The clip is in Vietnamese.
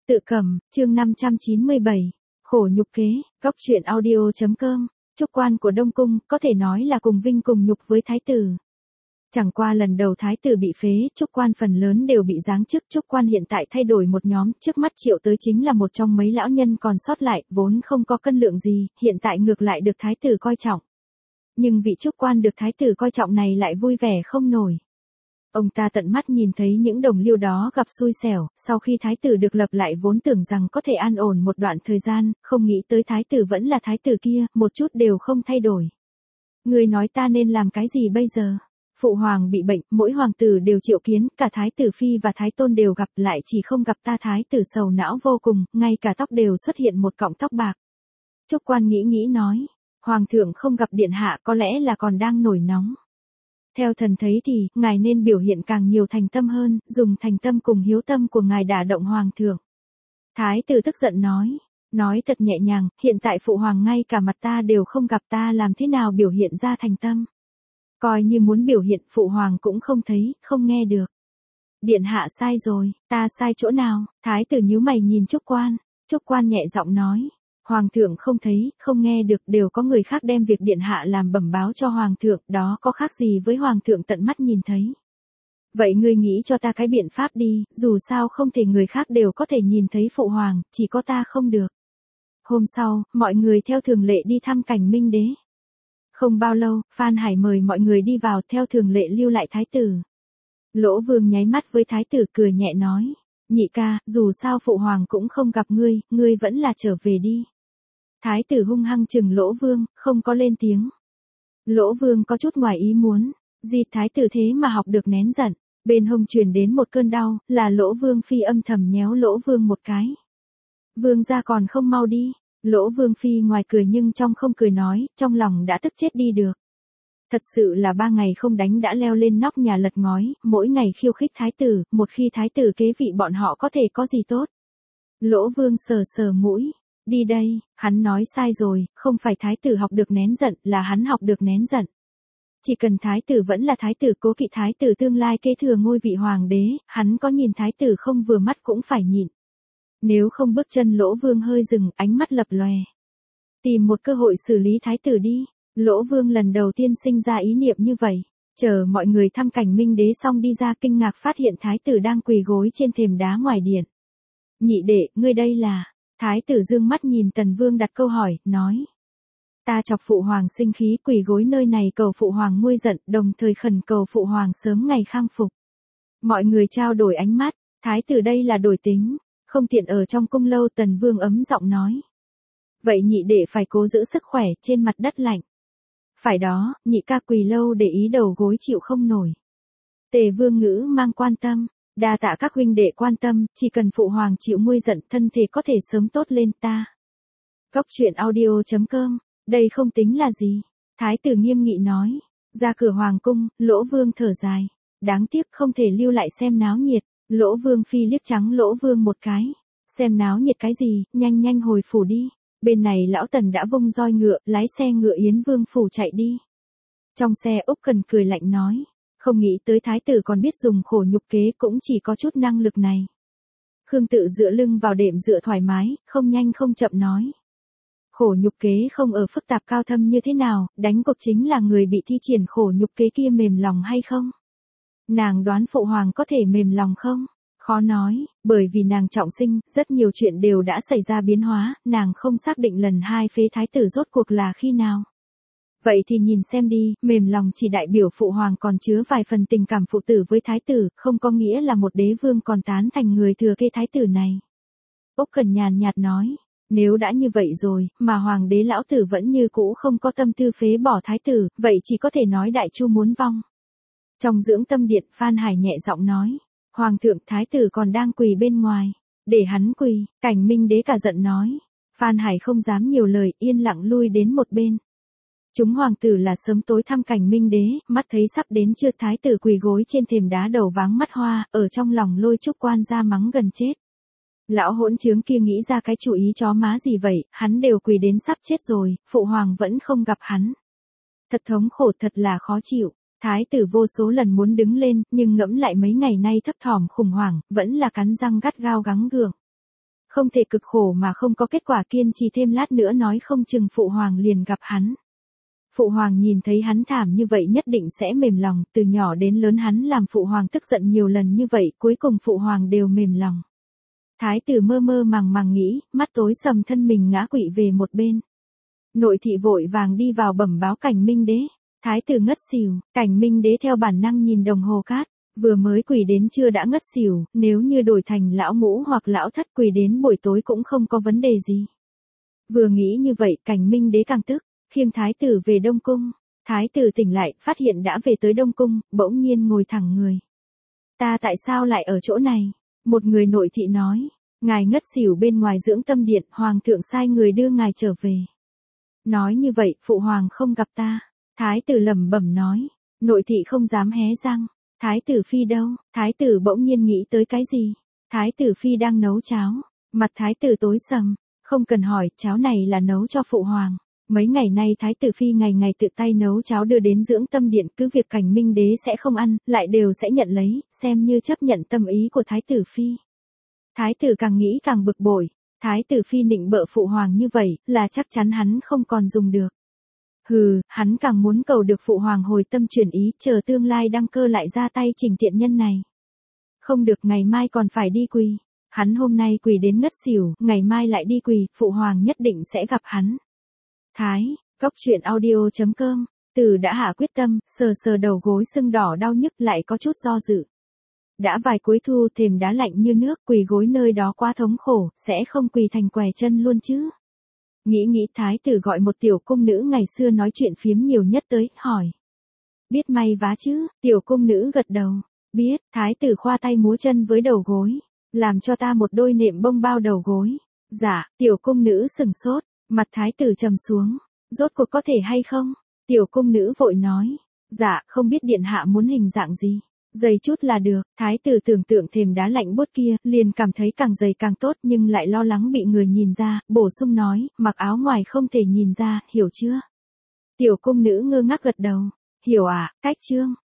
Tự cầm, chương 597. Khổ nhục kế, góc truyện audio.com. Trúc quan của Đông Cung, có thể nói là cùng vinh cùng nhục với thái tử. Chẳng qua lần đầu thái tử bị phế, trúc quan phần lớn đều bị giáng chức. Trúc quan hiện tại thay đổi một nhóm, trước mắt Triệu tới chính là một trong mấy lão nhân còn sót lại, vốn không có cân lượng gì, hiện tại ngược lại được thái tử coi trọng. Nhưng vị trúc quan được thái tử coi trọng này lại vui vẻ không nổi. Ông ta tận mắt nhìn thấy những đồng liêu đó gặp xui xẻo, sau khi thái tử được lập lại vốn tưởng rằng có thể an ổn một đoạn thời gian, không nghĩ tới thái tử vẫn là thái tử kia, một chút đều không thay đổi. Người nói ta nên làm cái gì bây giờ? Phụ hoàng bị bệnh, mỗi hoàng tử đều triệu kiến, cả thái tử phi và thái tôn đều gặp, lại chỉ không gặp ta. Thái tử sầu não vô cùng, ngay cả tóc đều xuất hiện một cọng tóc bạc. Trúc quan nghĩ nói, hoàng thượng không gặp điện hạ có lẽ là còn đang nổi nóng. Theo thần thấy thì, ngài nên biểu hiện càng nhiều thành tâm hơn, dùng thành tâm cùng hiếu tâm của ngài đả động hoàng thượng. Thái tử tức giận nói thật nhẹ nhàng, hiện tại phụ hoàng ngay cả mặt ta đều không gặp, ta làm thế nào biểu hiện ra thành tâm. Coi như muốn biểu hiện, phụ hoàng cũng không thấy, không nghe được. Điện hạ sai rồi, ta sai chỗ nào? Thái tử nhíu mày nhìn Trúc quan nhẹ giọng nói. Hoàng thượng không thấy, không nghe được, đều có người khác đem việc điện hạ làm bẩm báo cho hoàng thượng, đó có khác gì với hoàng thượng tận mắt nhìn thấy. Vậy ngươi nghĩ cho ta cái biện pháp đi, dù sao không thể người khác đều có thể nhìn thấy phụ hoàng, chỉ có ta không được. Hôm sau, mọi người theo thường lệ đi thăm cảnh Minh đế. Không bao lâu, Phan Hải mời mọi người đi vào, theo thường lệ lưu lại thái tử. Lỗ Vương nháy mắt với thái tử cười nhẹ nói, nhị ca, dù sao phụ hoàng cũng không gặp ngươi vẫn là trở về đi. Thái tử hung hăng chừng Lỗ Vương, không có lên tiếng. Lỗ Vương có chút ngoài ý muốn, gì thái tử thế mà học được nén giận, bên hông truyền đến một cơn đau, là Lỗ Vương phi âm thầm nhéo Lỗ Vương một cái. Vương gia còn không mau đi, Lỗ Vương phi ngoài cười nhưng trong không cười nói, trong lòng đã tức chết đi được. Thật sự là 3 ngày không đánh đã leo lên nóc nhà lật ngói, mỗi ngày khiêu khích thái tử, một khi thái tử kế vị bọn họ có thể có gì tốt. Lỗ Vương sờ mũi. Đi đây, hắn nói sai rồi, không phải thái tử học được nén giận, là hắn học được nén giận. Chỉ cần thái tử vẫn là thái tử, cố kỵ thái tử tương lai kế thừa ngôi vị hoàng đế, hắn có nhìn thái tử không vừa mắt cũng phải nhịn. Nếu không bước chân Lỗ Vương hơi dừng, ánh mắt lập lòe. Tìm một cơ hội xử lý thái tử đi. Lỗ Vương lần đầu tiên sinh ra ý niệm như vậy. Chờ mọi người thăm cảnh Minh đế xong đi ra, kinh ngạc phát hiện thái tử đang quỳ gối trên thềm đá ngoài điện. Nhị đệ, ngươi đây là... Thái tử dương mắt nhìn Tần Vương đặt câu hỏi, nói. Ta chọc phụ hoàng sinh khí, quỳ gối nơi này cầu phụ hoàng nguôi giận, đồng thời khẩn cầu phụ hoàng sớm ngày khang phục. Mọi người trao đổi ánh mắt, thái tử đây là đổi tính, không tiện ở trong cung lâu. Tần Vương ấm giọng nói. Vậy nhị đệ phải cố giữ sức khỏe, trên mặt đất lạnh. Phải đó, nhị ca quỳ lâu để ý đầu gối chịu không nổi. Tề Vương ngữ mang quan tâm. Đa tạ các huynh đệ quan tâm, chỉ cần phụ hoàng chịu nguôi giận, thân thể có thể sớm tốt lên ta. Góc truyện audio.com, đây không tính là gì. Thái tử nghiêm nghị nói. Ra cửa hoàng cung, Lỗ Vương thở dài. Đáng tiếc không thể lưu lại xem náo nhiệt. Lỗ Vương phi liếc trắng Lỗ Vương một cái. Xem náo nhiệt cái gì, nhanh hồi phủ đi. Bên này lão Tần đã vung roi ngựa, lái xe ngựa Yến Vương phủ chạy đi. Trong xe Úc Cần cười lạnh nói. Không nghĩ tới thái tử còn biết dùng khổ nhục kế, cũng chỉ có chút năng lực này. Khương Tự dựa lưng vào đệm dựa thoải mái, không nhanh không chậm nói. Khổ nhục kế không ở phức tạp cao thâm như thế nào, đánh cuộc chính là người bị thi triển khổ nhục kế kia mềm lòng hay không. Nàng đoán phụ hoàng có thể mềm lòng không? Khó nói, bởi vì nàng trọng sinh, rất nhiều chuyện đều đã xảy ra biến hóa, nàng không xác định lần 2 phế thái tử rốt cuộc là khi nào. Vậy thì nhìn xem đi, mềm lòng chỉ đại biểu phụ hoàng còn chứa vài phần tình cảm phụ tử với thái tử, không có nghĩa là một đế vương còn tán thành người thừa kế thái tử này. Úc Cần nhàn nhạt nói, nếu đã như vậy rồi, mà hoàng đế lão tử vẫn như cũ không có tâm tư phế bỏ thái tử, vậy chỉ có thể nói đại chu muốn vong. Trong dưỡng tâm điện, Phan Hải nhẹ giọng nói, hoàng thượng thái tử còn đang quỳ bên ngoài, để hắn quỳ. Cảnh Minh đế cả giận nói. Phan Hải không dám nhiều lời, yên lặng lui đến một bên. Chúng hoàng tử là sớm tối thăm cảnh Minh đế, mắt thấy sắp đến trưa, thái tử quỳ gối trên thềm đá đầu váng mắt hoa, ở trong lòng lôi Trúc quan ra mắng gần chết. Lão hỗn trướng kia nghĩ ra cái chủ ý chó má gì vậy, hắn đều quỳ đến sắp chết rồi, phụ hoàng vẫn không gặp hắn. Thật thống khổ, thật là khó chịu. Thái tử vô số lần muốn đứng lên, nhưng ngẫm lại mấy ngày nay thấp thỏm khủng hoảng, vẫn là cắn răng gắt gao gắng gượng. Không thể cực khổ mà không có kết quả, kiên trì thêm lát nữa nói không chừng phụ hoàng liền gặp hắn. Phụ hoàng nhìn thấy hắn thảm như vậy nhất định sẽ mềm lòng, từ nhỏ đến lớn hắn làm phụ hoàng tức giận nhiều lần như vậy, cuối cùng phụ hoàng đều mềm lòng. Thái tử mơ mơ màng màng nghĩ, mắt tối sầm thân mình ngã quỵ về một bên. Nội thị vội vàng đi vào bẩm báo Cảnh Minh đế. Thái tử ngất xỉu, Cảnh Minh đế theo bản năng nhìn đồng hồ cát, vừa mới quỳ đến trưa đã ngất xỉu, nếu như đổi thành lão ngũ hoặc lão thất quỳ đến buổi tối cũng không có vấn đề gì. Vừa nghĩ như vậy, Cảnh Minh đế càng tức, khiêng thái tử về Đông Cung. Thái tử tỉnh lại, phát hiện đã về tới Đông Cung, bỗng nhiên ngồi thẳng người. Ta tại sao lại ở chỗ này? Một người nội thị nói, ngài ngất xỉu bên ngoài dưỡng tâm điện, hoàng thượng sai người đưa ngài trở về. Nói như vậy, phụ hoàng không gặp ta. Thái tử lẩm bẩm nói, nội thị không dám hé răng. Thái tử phi đâu? Thái tử bỗng nhiên nghĩ tới cái gì? Thái tử phi đang nấu cháo. Mặt thái tử tối sầm, không cần hỏi, cháo này là nấu cho phụ hoàng. Mấy ngày nay thái tử phi ngày ngày tự tay nấu cháo đưa đến dưỡng tâm điện, cứ việc Cảnh Minh đế sẽ không ăn, lại đều sẽ nhận lấy, xem như chấp nhận tâm ý của thái tử phi. Thái tử càng nghĩ càng bực bội, thái tử phi nịnh bợ phụ hoàng như vậy, là chắc chắn hắn không còn dùng được. Hừ, hắn càng muốn cầu được phụ hoàng hồi tâm chuyển ý, chờ tương lai đăng cơ lại ra tay chỉnh tiện nhân này. Không được, ngày mai còn phải đi quỳ. Hắn hôm nay quỳ đến ngất xỉu, ngày mai lại đi quỳ, phụ hoàng nhất định sẽ gặp hắn. Góc truyện audio.com, Từ đã hạ quyết tâm, sờ sờ đầu gối sưng đỏ đau nhức lại có chút do dự. Đã vài cuối thu, thềm đá lạnh như nước, quỳ gối nơi đó quá thống khổ, sẽ không quỳ thành què chân luôn chứ. Nghĩ thái tử gọi một tiểu cung nữ ngày xưa nói chuyện phiếm nhiều nhất tới, hỏi. Biết may vá chứ? Tiểu cung nữ gật đầu. Biết. Thái tử khoa tay múa chân với đầu gối. Làm cho ta một đôi nệm bông bao đầu gối. Dạ. Tiểu cung nữ sừng sốt. Mặt thái tử trầm xuống. Rốt cuộc có thể hay không? Tiểu cung nữ vội nói. Dạ, không biết điện hạ muốn hình dạng gì. Dày chút là được. Thái tử tưởng tượng thềm đá lạnh buốt kia, liền cảm thấy càng dày càng tốt, nhưng lại lo lắng bị người nhìn ra, bổ sung nói, mặc áo ngoài không thể nhìn ra, hiểu chưa? Tiểu cung nữ ngơ ngác gật đầu. Hiểu ạ, cách chương.